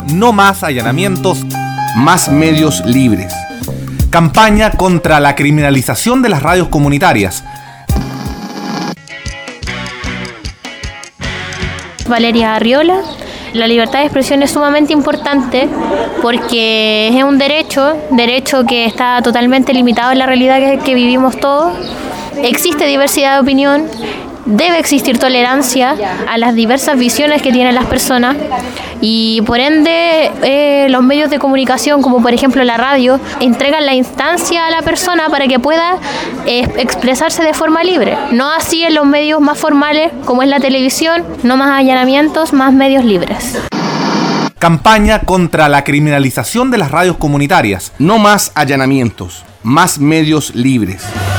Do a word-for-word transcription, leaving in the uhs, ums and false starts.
No más allanamientos. Más medios libres. Campaña contra la criminalización de las radios comunitarias. Valeria Arriola. La libertad de expresión es sumamente importante porque es un derecho, derecho que está totalmente limitado en la realidad que, que vivimos todos. Existe diversidad de opinión, debe existir tolerancia a las diversas visiones que tienen las personas y por ende eh, los medios de comunicación, como por ejemplo la radio, entregan la instancia a la persona para que pueda eh, expresarse de forma libre. No así en los medios más formales como es la televisión, no más allanamientos, más medios libres. Campaña contra la criminalización de las radios comunitarias. No más allanamientos, más medios libres.